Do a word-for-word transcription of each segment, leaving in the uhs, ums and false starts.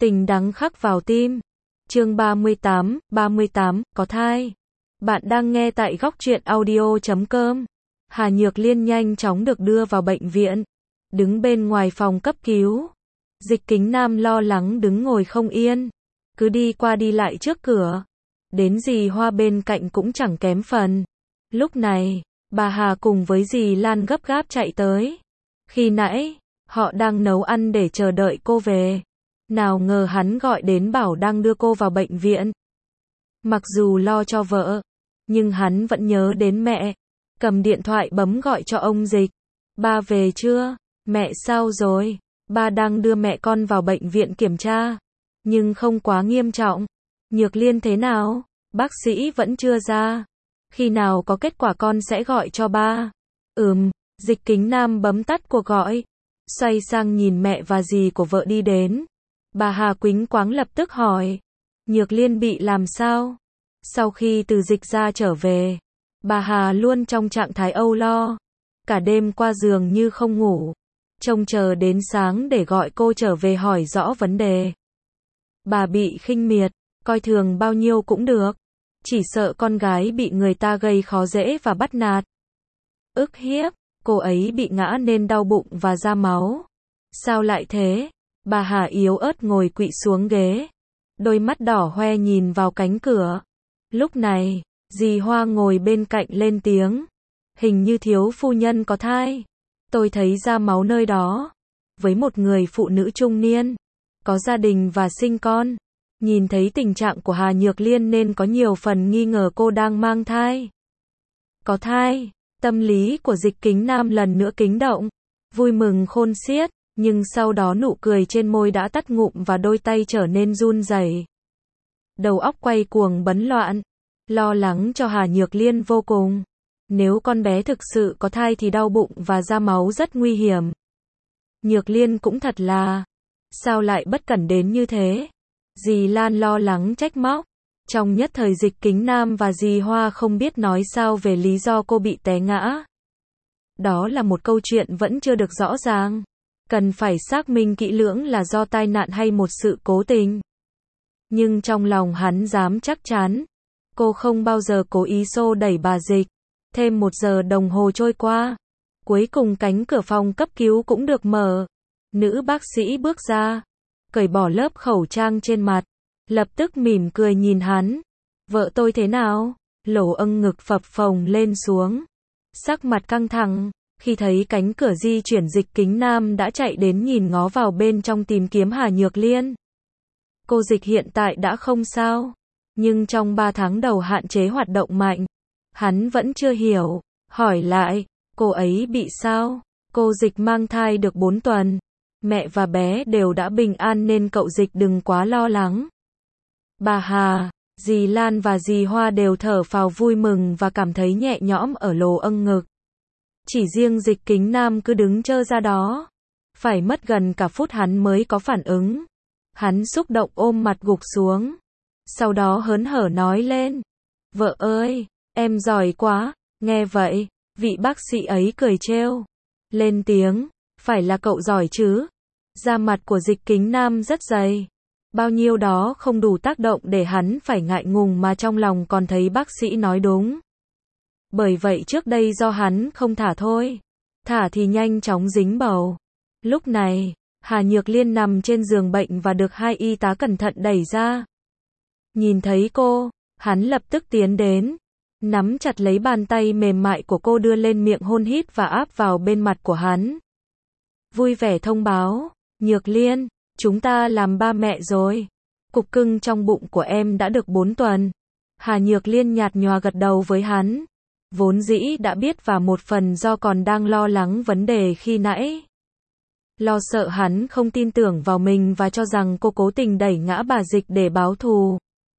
Tình đắng khắc vào tim. Chương ba mươi tám, ba mươi tám, có thai. Bạn đang nghe tại góc truyện audio chấm com. Hà Nhược Liên nhanh chóng được đưa vào bệnh viện. Đứng bên ngoài phòng cấp cứu. Dịch Kính Nam lo lắng đứng ngồi không yên. Cứ đi qua đi lại trước cửa. Đến dì Hoa bên cạnh cũng chẳng kém phần. Lúc này, bà Hà cùng với dì Lan gấp gáp chạy tới. Khi nãy, họ đang nấu ăn để chờ đợi cô về. Nào ngờ hắn gọi đến bảo đang đưa cô vào bệnh viện. Mặc dù lo cho vợ, nhưng hắn vẫn nhớ đến mẹ. Cầm điện thoại bấm gọi cho ông Dịch. Ba về chưa? Mẹ sao rồi? Ba đang đưa mẹ con vào bệnh viện kiểm tra. Nhưng không quá nghiêm trọng. Nhược Liên thế nào? Bác sĩ vẫn chưa ra. Khi nào có kết quả con sẽ gọi cho ba. Ừm, Dịch Kính Nam bấm tắt cuộc gọi. Xoay sang nhìn mẹ và dì của vợ đi đến. Bà Hà quýnh quáng lập tức hỏi. Nhược Liên bị làm sao? Sau khi từ dịch ra trở về, bà Hà luôn trong trạng thái âu lo. Cả đêm qua giường như không ngủ. Trông chờ đến sáng để gọi cô trở về hỏi rõ vấn đề. Bà bị khinh miệt, coi thường bao nhiêu cũng được. Chỉ sợ con gái bị người ta gây khó dễ và bắt nạt. Ức hiếp, cô ấy bị ngã nên đau bụng và ra máu. Sao lại thế? Bà Hà yếu ớt ngồi quỵ xuống ghế. Đôi mắt đỏ hoe nhìn vào cánh cửa. Lúc này, dì Hoa ngồi bên cạnh lên tiếng. Hình như thiếu phu nhân có thai. Tôi thấy ra máu nơi đó. Với một người phụ nữ trung niên, có gia đình và sinh con. Nhìn thấy tình trạng của Hà Nhược Liên nên có nhiều phần nghi ngờ cô đang mang thai. Có thai, tâm lý của Dịch Kính Nam lần nữa kính động. Vui mừng khôn xiết. Nhưng sau đó nụ cười trên môi đã tắt ngụm và đôi tay trở nên run rẩy. Đầu óc quay cuồng bấn loạn. Lo lắng cho Hà Nhược Liên vô cùng. Nếu con bé thực sự có thai thì đau bụng và ra máu rất nguy hiểm. Nhược Liên cũng thật là. Sao lại bất cẩn đến như thế? Dì Lan lo lắng trách móc. Trong nhất thời Dịch Kính Nam và dì Hoa không biết nói sao về lý do cô bị té ngã. Đó là một câu chuyện vẫn chưa được rõ ràng. Cần phải xác minh kỹ lưỡng là do tai nạn hay một sự cố tình. Nhưng trong lòng hắn dám chắc chắn. Cô không bao giờ cố ý xô đẩy bà Dịch. Thêm một giờ đồng hồ trôi qua. Cuối cùng cánh cửa phòng cấp cứu cũng được mở. Nữ bác sĩ bước ra. Cởi bỏ lớp khẩu trang trên mặt. Lập tức mỉm cười nhìn hắn. Vợ tôi thế nào? Lỗ âng ngực phập phồng lên xuống. Sắc mặt căng thẳng. Khi thấy cánh cửa di chuyển Dịch Kính Nam đã chạy đến nhìn ngó vào bên trong tìm kiếm Hà Nhược Liên. Cô Dịch hiện tại đã không sao. Nhưng trong ba tháng đầu hạn chế hoạt động mạnh. Hắn vẫn chưa hiểu. Hỏi lại, cô ấy bị sao? Cô Dịch mang thai được bốn tuần. Mẹ và bé đều đã bình an nên cậu Dịch đừng quá lo lắng. Bà Hà, dì Lan và dì Hoa đều thở phào vui mừng và cảm thấy nhẹ nhõm ở lồ âng ngực. Chỉ riêng Dịch Kính Nam cứ đứng trơ ra đó. Phải mất gần cả phút hắn mới có phản ứng. Hắn xúc động ôm mặt gục xuống. Sau đó hớn hở nói lên. Vợ ơi, em giỏi quá. Nghe vậy, vị bác sĩ ấy cười trêu. Lên tiếng, phải là cậu giỏi chứ. Da mặt của Dịch Kính Nam rất dày. Bao nhiêu đó không đủ tác động để hắn phải ngại ngùng mà trong lòng còn thấy bác sĩ nói đúng. Bởi vậy trước đây do hắn không thả thôi. Thả thì nhanh chóng dính bầu. Lúc này, Hà Nhược Liên nằm trên giường bệnh và được hai y tá cẩn thận đẩy ra. Nhìn thấy cô, hắn lập tức tiến đến. Nắm chặt lấy bàn tay mềm mại của cô đưa lên miệng hôn hít và áp vào bên mặt của hắn. Vui vẻ thông báo, Nhược Liên, chúng ta làm ba mẹ rồi. Cục cưng trong bụng của em đã được bốn tuần. Hà Nhược Liên nhạt nhòa gật đầu với hắn. Vốn dĩ đã biết và một phần do còn đang lo lắng vấn đề khi nãy. Lo sợ hắn không tin tưởng vào mình và cho rằng cô cố tình đẩy ngã bà Dịch để báo thù.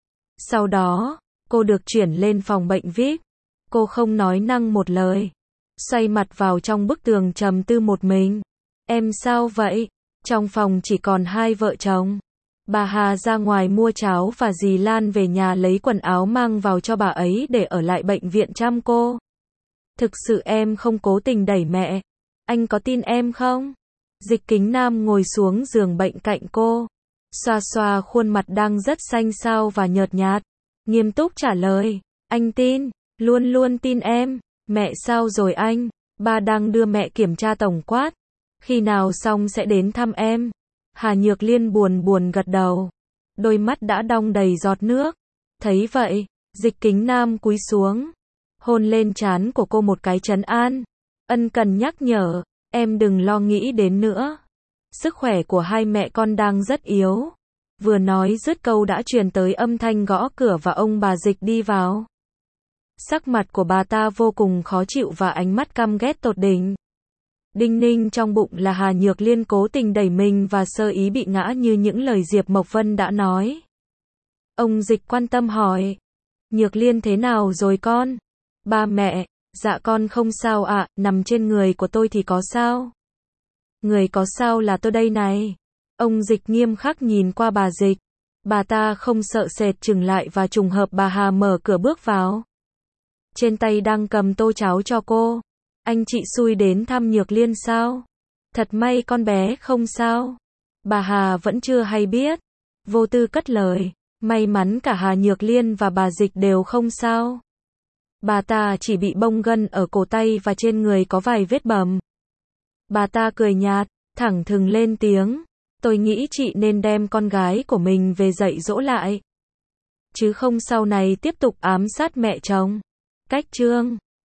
Sau đó, cô được chuyển lên phòng bệnh vi ai pi. Cô không nói năng một lời. Xoay mặt vào trong bức tường trầm tư một mình. Em sao vậy? Trong phòng chỉ còn hai vợ chồng. Bà Hà ra ngoài mua cháo và dì Lan về nhà lấy quần áo mang vào cho bà ấy để ở lại bệnh viện chăm cô. Thực sự em không cố tình đẩy mẹ. Anh có tin em không? Dịch Kính Nam ngồi xuống giường bệnh cạnh cô. xoa xoa khuôn mặt đang rất xanh xao và nhợt nhạt, nghiêm túc trả lời, anh tin, luôn luôn tin em. Mẹ sao rồi anh? Ba đang đưa mẹ kiểm tra tổng quát. Khi nào xong sẽ đến thăm em? Hà Nhược Liên buồn buồn gật đầu. Đôi mắt đã đong đầy giọt nước. Thấy vậy, Dịch Kính Nam cúi xuống, hôn lên trán của cô một cái trấn an. Ân cần nhắc nhở, em đừng lo nghĩ đến nữa. Sức khỏe của hai mẹ con đang rất yếu. Vừa nói dứt câu đã truyền tới âm thanh gõ cửa và ông bà Dịch đi vào. Sắc mặt của bà ta vô cùng khó chịu và ánh mắt căm ghét tột đỉnh. Đinh ninh trong bụng là Hà Nhược Liên cố tình đẩy mình và sơ ý bị ngã như những lời Diệp Mộc Vân đã nói. Ông Dịch quan tâm hỏi. Nhược Liên thế nào rồi con? Ba mẹ, dạ con không sao ạ, nằm trên người của tôi thì có sao? Người có sao là tôi đây này. Ông Dịch nghiêm khắc nhìn qua bà Dịch. Bà ta không sợ sệt chừng lại và trùng hợp bà Hà mở cửa bước vào. Trên tay đang cầm tô cháo cho cô. Anh chị xui đến thăm Nhược Liên sao? Thật may con bé không sao. Bà Hà vẫn chưa hay biết. Vô tư cất lời. May mắn cả Hà Nhược Liên và bà Dịch đều không sao. Bà ta chỉ bị bong gân ở cổ tay và trên người có vài vết bầm. Bà ta cười nhạt, thẳng thừng lên tiếng. Tôi nghĩ chị nên đem con gái của mình về dạy dỗ lại. Chứ không sau này tiếp tục ám sát mẹ chồng. Cách chương